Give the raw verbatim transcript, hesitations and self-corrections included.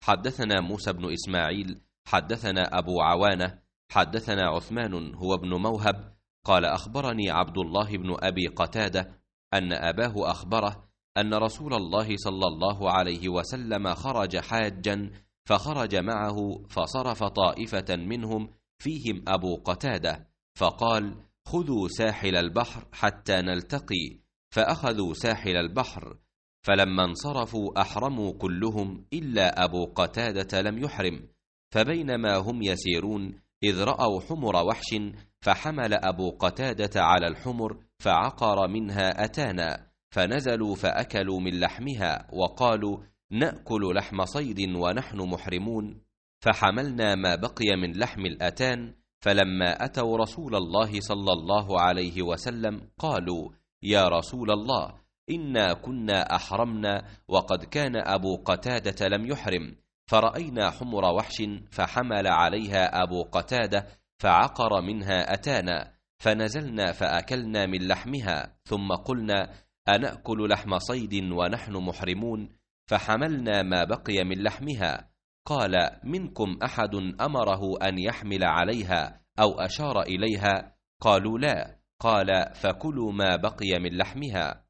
حدثنا موسى بن إسماعيل حدثنا أبو عوانة حدثنا عثمان هو ابن موهب قال أخبرني عبد الله بن أبي قتادة أن أباه أخبره أن رسول الله صلى الله عليه وسلم خرج حاجا فخرج معه فصرف طائفة منهم فيهم أبو قتادة فقال خذوا ساحل البحر حتى نلتقي، فأخذوا ساحل البحر، فلما انصرفوا أحرموا كلهم إلا أبو قتادة لم يحرم، فبينما هم يسيرون إذ رأوا حمر وحش فحمل أبو قتادة على الحمر فعقر منها أتانا، فنزلوا فأكلوا من لحمها وقالوا نأكل لحم صيد ونحن محرمون، فحملنا ما بقي من لحم الأتان، فلما أتوا رسول الله صلى الله عليه وسلم قالوا يا رسول الله إنا كنا أحرمنا وقد كان أبو قتادة لم يحرم، فرأينا حمر وحش فحمل عليها أبو قتادة فعقر منها أتانا، فنزلنا فأكلنا من لحمها، ثم قلنا أنأكل لحم صيد ونحن محرمون، فحملنا ما بقي من لحمها. قال منكم أحد أمره أن يحمل عليها أو أشار إليها؟ قالوا لا. قال فكلوا ما بقي من لحمها.